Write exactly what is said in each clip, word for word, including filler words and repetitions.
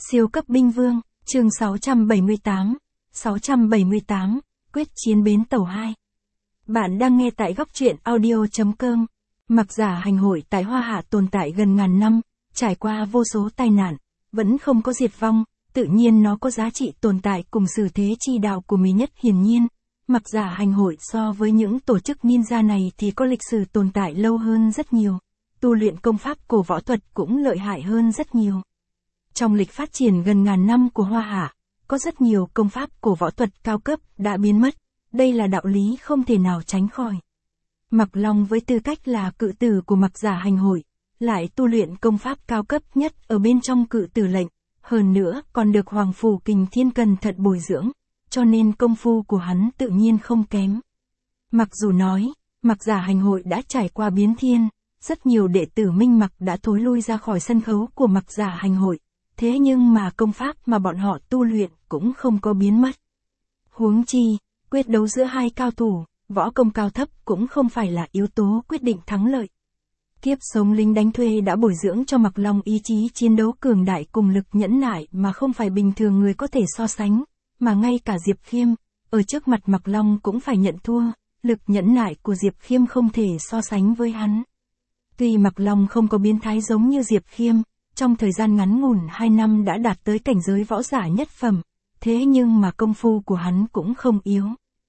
Siêu cấp binh vương, chương sáu trăm bảy mươi tám, sáu trăm bảy mươi tám, quyết chiến bến tàu hai. Bạn đang nghe tại góc truyện audio chấm com. Mặc giả hành hội tại Hoa Hạ tồn tại gần ngàn năm, trải qua vô số tai nạn, vẫn không có diệt vong, tự nhiên nó có giá trị tồn tại cùng sử thế chi đạo của Mỹ nhất. Hiển nhiên, mặc giả hành hội so với những tổ chức ninja này thì có lịch sử tồn tại lâu hơn rất nhiều, tu luyện công pháp cổ võ thuật cũng lợi hại hơn rất nhiều. Trong lịch phát triển gần ngàn năm của Hoa Hạ, có rất nhiều công pháp cổ võ thuật cao cấp đã biến mất, đây là đạo lý không thể nào tránh khỏi. Mặc Long với tư cách là cự tử của mặc giả hành hội, lại tu luyện công pháp cao cấp nhất ở bên trong cự tử lệnh, hơn nữa còn được Hoàng Phủ Kình Thiên cẩn thận bồi dưỡng, cho nên công phu của hắn tự nhiên không kém. Mặc dù nói, mặc giả hành hội đã trải qua biến thiên, rất nhiều đệ tử Minh Mặc đã thối lui ra khỏi sân khấu của mặc giả hành hội, thế nhưng mà công pháp mà bọn họ tu luyện cũng không có biến mất. Huống chi, quyết đấu giữa hai cao thủ, võ công cao thấp cũng không phải là yếu tố quyết định thắng lợi. Kiếp sống lính đánh thuê đã bồi dưỡng cho Mặc Long ý chí chiến đấu cường đại cùng lực nhẫn nại mà không phải bình thường người có thể so sánh, mà ngay cả Diệp Khiêm, ở trước mặt Mặc Long cũng phải nhận thua, lực nhẫn nại của Diệp Khiêm không thể so sánh với hắn. Tuy Mặc Long không có biến thái giống như Diệp Khiêm, trong thời gian ngắn ngủn hai năm đã đạt tới cảnh giới võ giả nhất phẩm, thế nhưng mà công phu của hắn cũng không yếu.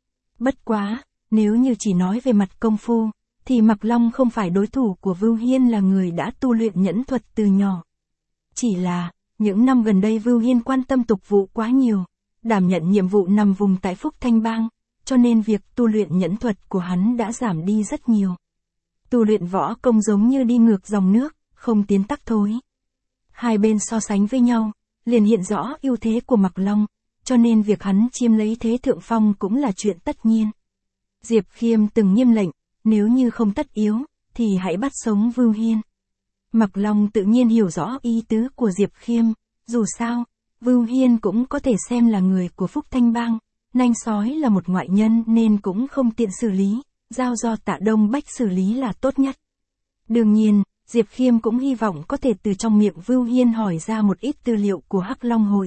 Bất quá, nếu như chỉ nói về mặt công phu, thì Mặc Long không phải đối thủ của Vưu Hiên là người đã tu luyện nhẫn thuật từ nhỏ. Chỉ là, những năm gần đây Vưu Hiên quan tâm tục vụ quá nhiều, đảm nhận nhiệm vụ nằm vùng tại Phúc Thanh Bang, cho nên việc tu luyện nhẫn thuật của hắn đã giảm đi rất nhiều. Tu luyện võ công giống như đi ngược dòng nước, không tiến tắc thối. Hai bên so sánh với nhau, liền hiện rõ ưu thế của Mặc Long, cho nên việc hắn chiếm lấy thế thượng phong cũng là chuyện tất nhiên. Diệp Khiêm từng nghiêm lệnh, nếu như không tất yếu, thì hãy bắt sống Vưu Hiên. Mặc Long tự nhiên hiểu rõ ý tứ của Diệp Khiêm, dù sao, Vưu Hiên cũng có thể xem là người của Phúc Thanh Bang, nanh sói là một ngoại nhân nên cũng không tiện xử lý, giao do Tạ Đông Bách xử lý là tốt nhất. Đương nhiên, Diệp Khiêm cũng hy vọng có thể từ trong miệng Vưu Hiên hỏi ra một ít tư liệu của Hắc Long hội.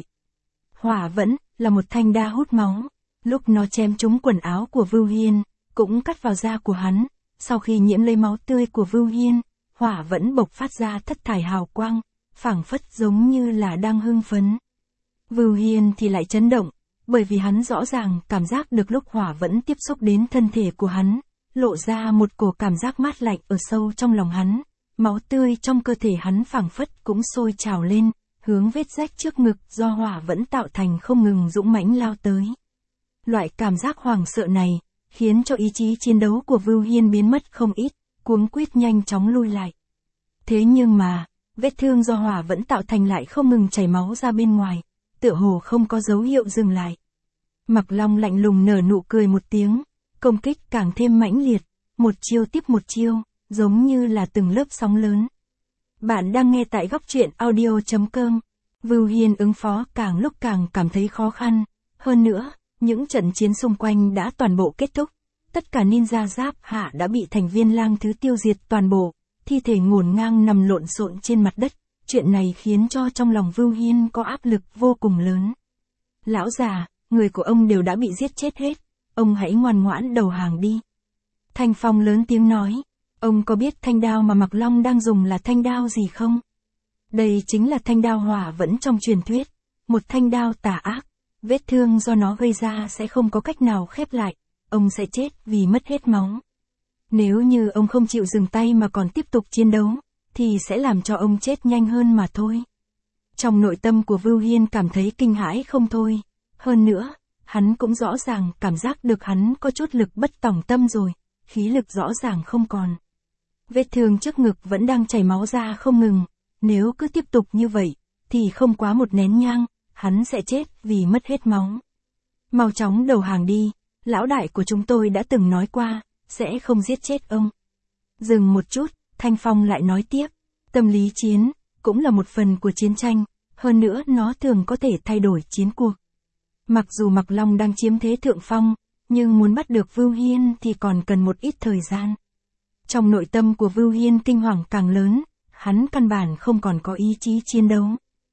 Hỏa Vẫn là một thanh đao hút máu, lúc nó chém trúng quần áo của Vưu Hiên, cũng cắt vào da của hắn, sau khi nhiễm lấy máu tươi của Vưu Hiên, Hỏa Vẫn bộc phát ra thất thải hào quang, phảng phất giống như là đang hưng phấn. Vưu Hiên thì lại chấn động, bởi vì hắn rõ ràng cảm giác được lúc Hỏa Vẫn tiếp xúc đến thân thể của hắn, lộ ra một cổ cảm giác mát lạnh ở sâu trong lòng hắn. Máu tươi trong cơ thể hắn phảng phất cũng sôi trào lên, hướng vết rách trước ngực do Hỏa Vẫn tạo thành không ngừng dũng mãnh lao tới. Loại cảm giác hoảng sợ này, khiến cho ý chí chiến đấu của Vưu Hiên biến mất không ít, cuống quýt nhanh chóng lui lại. Thế nhưng mà, vết thương do Hỏa Vẫn tạo thành lại không ngừng chảy máu ra bên ngoài, tựa hồ không có dấu hiệu dừng lại. Mặc Long lạnh lùng nở nụ cười một tiếng, công kích càng thêm mãnh liệt, một chiêu tiếp một chiêu, giống như là từng lớp sóng lớn. Bạn đang nghe tại góc truyện audio chấm com. Vưu Hiên ứng phó càng lúc càng cảm thấy khó khăn. Hơn nữa, những trận chiến xung quanh đã toàn bộ kết thúc. Tất cả ninja giáp hạ đã bị thành viên lang thứ tiêu diệt toàn bộ. Thi thể ngổn ngang nằm lộn xộn trên mặt đất. Chuyện này khiến cho trong lòng Vưu Hiên có áp lực vô cùng lớn. Lão già, người của ông đều đã bị giết chết hết. Ông hãy ngoan ngoãn đầu hàng đi. Thanh Phong lớn tiếng nói. Ông có biết thanh đao mà Mặc Long đang dùng là thanh đao gì không? Đây chính là thanh đao Hỏa Vẫn trong truyền thuyết, một thanh đao tà ác, vết thương do nó gây ra sẽ không có cách nào khép lại, ông sẽ chết vì mất hết máu. Nếu như ông không chịu dừng tay mà còn tiếp tục chiến đấu, thì sẽ làm cho ông chết nhanh hơn mà thôi. Trong nội tâm của Vưu Hiên cảm thấy kinh hãi không thôi, hơn nữa, hắn cũng rõ ràng cảm giác được hắn có chút lực bất tòng tâm rồi, khí lực rõ ràng không còn. Vết thương trước ngực vẫn đang chảy máu ra không ngừng, nếu cứ tiếp tục như vậy, thì không quá một nén nhang, hắn sẽ chết vì mất hết máu. Mau chóng đầu hàng đi, lão đại của chúng tôi đã từng nói qua, sẽ không giết chết ông. Dừng một chút, Thanh Phong lại nói tiếp, tâm lý chiến, cũng là một phần của chiến tranh, hơn nữa nó thường có thể thay đổi chiến cuộc. Mặc dù Mặc Long đang chiếm thế thượng phong, nhưng muốn bắt được Vưu Hiên thì còn cần một ít thời gian. Trong nội tâm của Vưu Hiên kinh hoàng càng lớn, hắn căn bản không còn có ý chí chiến đấu.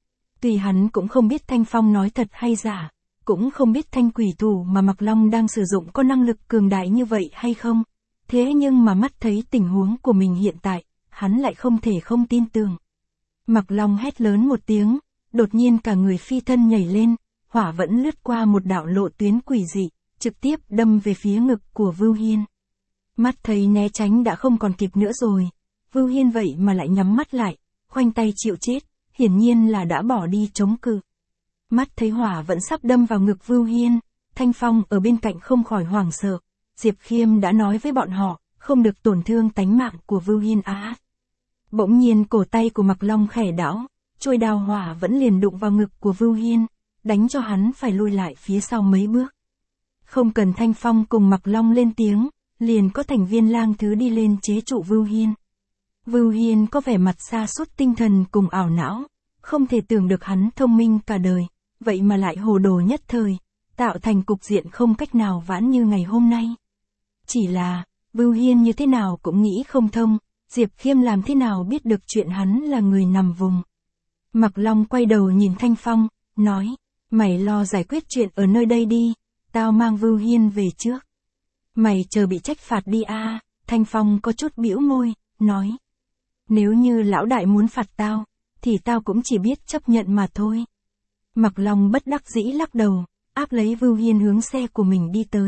Tuy hắn cũng không biết Thanh Phong nói thật hay giả, cũng không biết thanh quỷ thủ mà Mạc Long đang sử dụng có năng lực cường đại như vậy hay không. Thế nhưng mà mắt thấy tình huống của mình hiện tại, hắn lại không thể không tin tưởng. Mạc Long hét lớn một tiếng, đột nhiên cả người phi thân nhảy lên, hỏa vẫn lướt qua một đạo lộ tuyến quỷ dị, trực tiếp đâm về phía ngực của Vưu Hiên. Mắt thấy né tránh đã không còn kịp nữa rồi, Vưu Hiên vậy mà lại nhắm mắt lại, khoanh tay chịu chết, hiển nhiên là đã bỏ đi chống cự. Mắt thấy hỏa vẫn sắp đâm vào ngực Vưu Hiên, Thanh Phong ở bên cạnh không khỏi hoảng sợ. Diệp Khiêm đã nói với bọn họ, không được tổn thương tánh mạng của Vưu Hiên á. Bỗng nhiên cổ tay của Mạc Long khẽ đảo, chuôi đao hỏa vẫn liền đụng vào ngực của Vưu Hiên, đánh cho hắn phải lùi lại phía sau mấy bước. Không cần Thanh Phong cùng Mạc Long lên tiếng, liền có thành viên lang thứ đi lên chế trụ Vưu Hiên. Vưu Hiên có vẻ mặt sa sút tinh thần cùng ảo não, không thể tưởng được hắn thông minh cả đời, vậy mà lại hồ đồ nhất thời, tạo thành cục diện không cách nào vãn như ngày hôm nay. Chỉ là, Vưu Hiên như thế nào cũng nghĩ không thông, Diệp Khiêm làm thế nào biết được chuyện hắn là người nằm vùng. Mạc Long quay đầu nhìn Thanh Phong, nói, mày lo giải quyết chuyện ở nơi đây đi, tao mang Vưu Hiên về trước. Mày chờ bị trách phạt đi a. À. Thanh Phong có chút bĩu môi, nói. Nếu như lão đại muốn phạt tao, thì tao cũng chỉ biết chấp nhận mà thôi. Mạc Long bất đắc dĩ lắc đầu, áp lấy Vưu Hiên hướng xe của mình đi tới.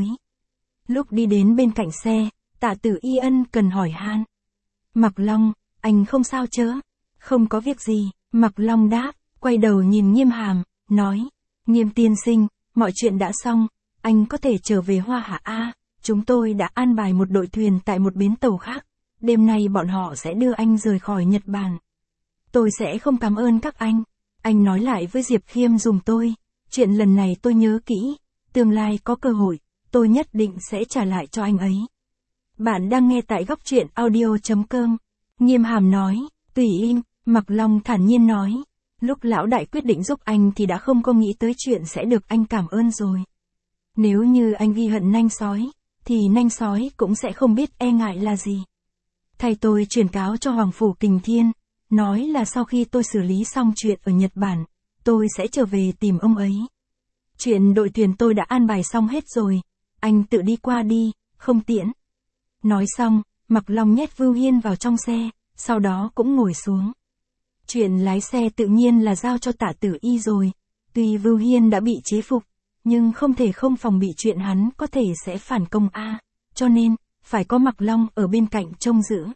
Lúc đi đến bên cạnh xe, Tạ Tử Y ân cần hỏi han. Mạc Long, anh không sao chớ? Không có việc gì, Mạc Long đáp, quay đầu nhìn Nghiêm Hàm, nói. Nghiêm tiên sinh, mọi chuyện đã xong, anh có thể trở về Hoa Hạ a. Chúng tôi đã an bài một đội thuyền tại một bến tàu khác, đêm nay bọn họ sẽ đưa anh rời khỏi Nhật Bản. Tôi sẽ không cảm ơn các anh, anh nói lại với Diệp Khiêm dùng tôi, chuyện lần này tôi nhớ kỹ, tương lai có cơ hội, tôi nhất định sẽ trả lại cho anh ấy. Bạn đang nghe tại góc truyện audio chấm com. Nghiêm Hàm nói, tùy im, Mạc Long thản nhiên nói, lúc lão đại quyết định giúp anh thì đã không có nghĩ tới chuyện sẽ được anh cảm ơn rồi. Nếu như anh ghi hận nanh sói, thì nanh sói cũng sẽ không biết e ngại là gì. Thầy tôi truyền cáo cho Hoàng Phủ Kình Thiên, nói là sau khi tôi xử lý xong chuyện ở Nhật Bản, tôi sẽ trở về tìm ông ấy. Chuyện đội thuyền tôi đã an bài xong hết rồi, anh tự đi qua đi, không tiễn. Nói xong, Mạc Long nhét Vưu Hiên vào trong xe, sau đó cũng ngồi xuống. Chuyện lái xe tự nhiên là giao cho Tạ Tử Y rồi, tuy Vưu Hiên đã bị chế phục, nhưng không thể không phòng bị chuyện hắn có thể sẽ phản công a, cho nên, phải có Mạc Long ở bên cạnh trông giữ.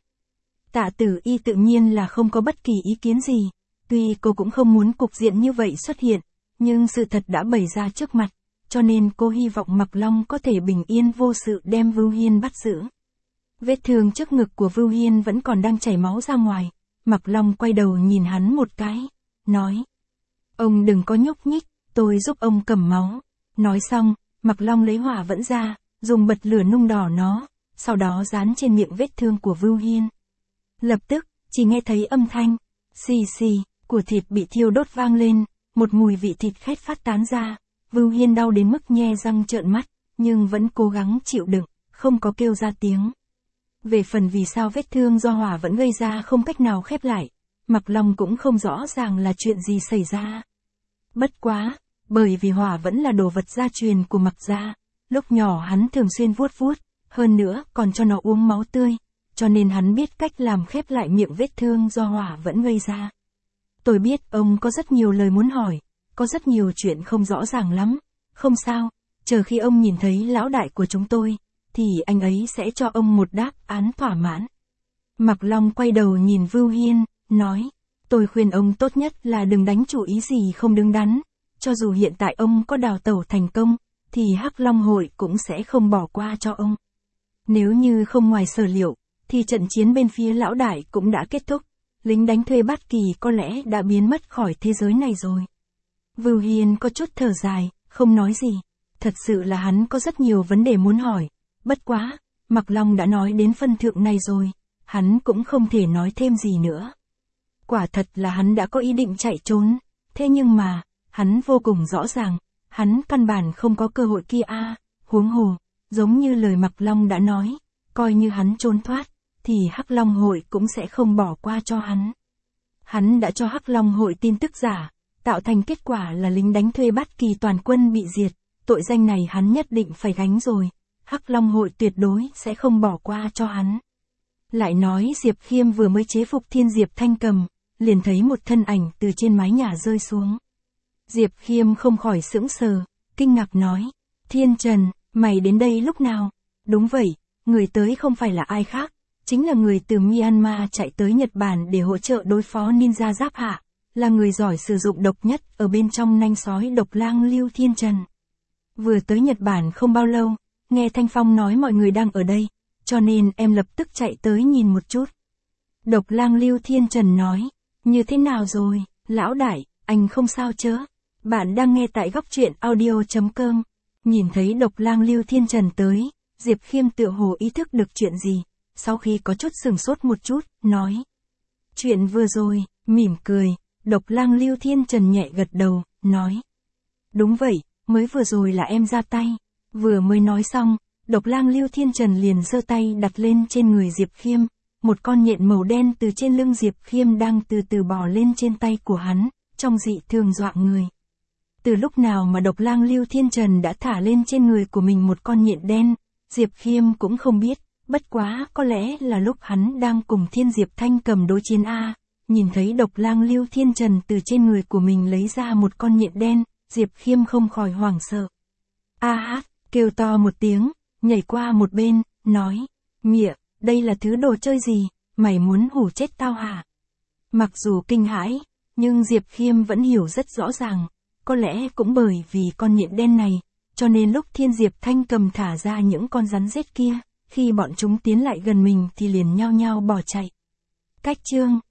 Tạ Tử Y tự nhiên là không có bất kỳ ý kiến gì, tuy cô cũng không muốn cục diện như vậy xuất hiện, nhưng sự thật đã bày ra trước mặt, cho nên cô hy vọng Mạc Long có thể bình yên vô sự đem Vưu Hiên bắt giữ. Vết thương trước ngực của Vưu Hiên vẫn còn đang chảy máu ra ngoài, Mạc Long quay đầu nhìn hắn một cái, nói. Ông đừng có nhúc nhích, tôi giúp ông cầm máu. Nói xong, Mạc Long lấy hỏa vẫn ra, dùng bật lửa nung đỏ nó, sau đó dán trên miệng vết thương của Vưu Hiên. Lập tức, chỉ nghe thấy âm thanh, xì xì, của thịt bị thiêu đốt vang lên, một mùi vị thịt khét phát tán ra, Vưu Hiên đau đến mức nhe răng trợn mắt, nhưng vẫn cố gắng chịu đựng, không có kêu ra tiếng. Về phần vì sao vết thương do hỏa vẫn gây ra không cách nào khép lại, Mạc Long cũng không rõ ràng là chuyện gì xảy ra. Bất quá, bởi vì hỏa vẫn là đồ vật gia truyền của Mạc gia, lúc nhỏ hắn thường xuyên vuốt vuốt, hơn nữa còn cho nó uống máu tươi, cho nên hắn biết cách làm khép lại miệng vết thương do hỏa vẫn gây ra. Tôi biết ông có rất nhiều lời muốn hỏi, có rất nhiều chuyện không rõ ràng lắm, không sao, chờ khi ông nhìn thấy lão đại của chúng tôi, thì anh ấy sẽ cho ông một đáp án thỏa mãn. Mạc Long quay đầu nhìn Vưu Hiên, nói, tôi khuyên ông tốt nhất là đừng đánh chủ ý gì không đứng đắn, cho dù hiện tại ông có đào tẩu thành công, thì Hắc Long hội cũng sẽ không bỏ qua cho ông. Nếu như không ngoài sở liệu, thì trận chiến bên phía lão đại cũng đã kết thúc, lính đánh thuê Bát Kỳ có lẽ đã biến mất khỏi thế giới này rồi. Vưu Hiên có chút thở dài, không nói gì, thật sự là hắn có rất nhiều vấn đề muốn hỏi, bất quá, Mạc Long đã nói đến phân thượng này rồi, hắn cũng không thể nói thêm gì nữa. Quả thật là hắn đã có ý định chạy trốn, thế nhưng mà, hắn vô cùng rõ ràng, hắn căn bản không có cơ hội kia a, huống hồ, giống như lời Mạc Long đã nói, coi như hắn trốn thoát, thì Hắc Long hội cũng sẽ không bỏ qua cho hắn. Hắn đã cho Hắc Long hội tin tức giả, tạo thành kết quả là lính đánh thuê Bát Kỳ toàn quân bị diệt, tội danh này hắn nhất định phải gánh rồi, Hắc Long hội tuyệt đối sẽ không bỏ qua cho hắn. Lại nói Diệp Khiêm vừa mới chế phục Thiên Diệp Thanh Cầm, liền thấy một thân ảnh từ trên mái nhà rơi xuống. Diệp Khiêm không khỏi sững sờ, kinh ngạc nói, Thiên Trần, mày đến đây lúc nào? Đúng vậy, người tới không phải là ai khác, chính là người từ Myanmar chạy tới Nhật Bản để hỗ trợ đối phó ninja Giáp Hạ, là người giỏi sử dụng độc nhất ở bên trong nanh sói Độc Lang Lưu Thiên Trần. Vừa tới Nhật Bản không bao lâu, nghe Thanh Phong nói mọi người đang ở đây, cho nên em lập tức chạy tới nhìn một chút. Độc Lang Lưu Thiên Trần nói, như thế nào rồi, lão đại, anh không sao chớ? Bạn đang nghe tại góc truyện audio chấm com. Nhìn thấy Độc Lang Lưu Thiên Trần tới, Diệp Khiêm tựa hồ ý thức được chuyện gì, sau khi có chút sừng sốt một chút, nói. Chuyện vừa rồi, mỉm cười, Độc Lang Lưu Thiên Trần nhẹ gật đầu, nói. Đúng vậy, mới vừa rồi là em ra tay. Vừa mới nói xong, Độc Lang Lưu Thiên Trần liền giơ tay đặt lên trên người Diệp Khiêm, một con nhện màu đen từ trên lưng Diệp Khiêm đang từ từ bò lên trên tay của hắn, trông dị thường dọa người. Từ lúc nào mà Độc Lang Lưu Thiên Trần đã thả lên trên người của mình một con nhện đen, Diệp Khiêm cũng không biết, bất quá có lẽ là lúc hắn đang cùng Thiên Diệp Thanh Cầm đối chiến a. Nhìn thấy Độc Lang Lưu Thiên Trần từ trên người của mình lấy ra một con nhện đen, Diệp Khiêm không khỏi hoảng sợ. A hát, kêu to một tiếng, nhảy qua một bên, nói, mịa, đây là thứ đồ chơi gì, mày muốn hù chết tao hả? Mặc dù kinh hãi, nhưng Diệp Khiêm vẫn hiểu rất rõ ràng, có lẽ cũng bởi vì con nhện đen này, cho nên lúc Thiên Diệp Thanh Cầm thả ra những con rắn rết kia, khi bọn chúng tiến lại gần mình thì liền nhao nhao bỏ chạy. Cách chương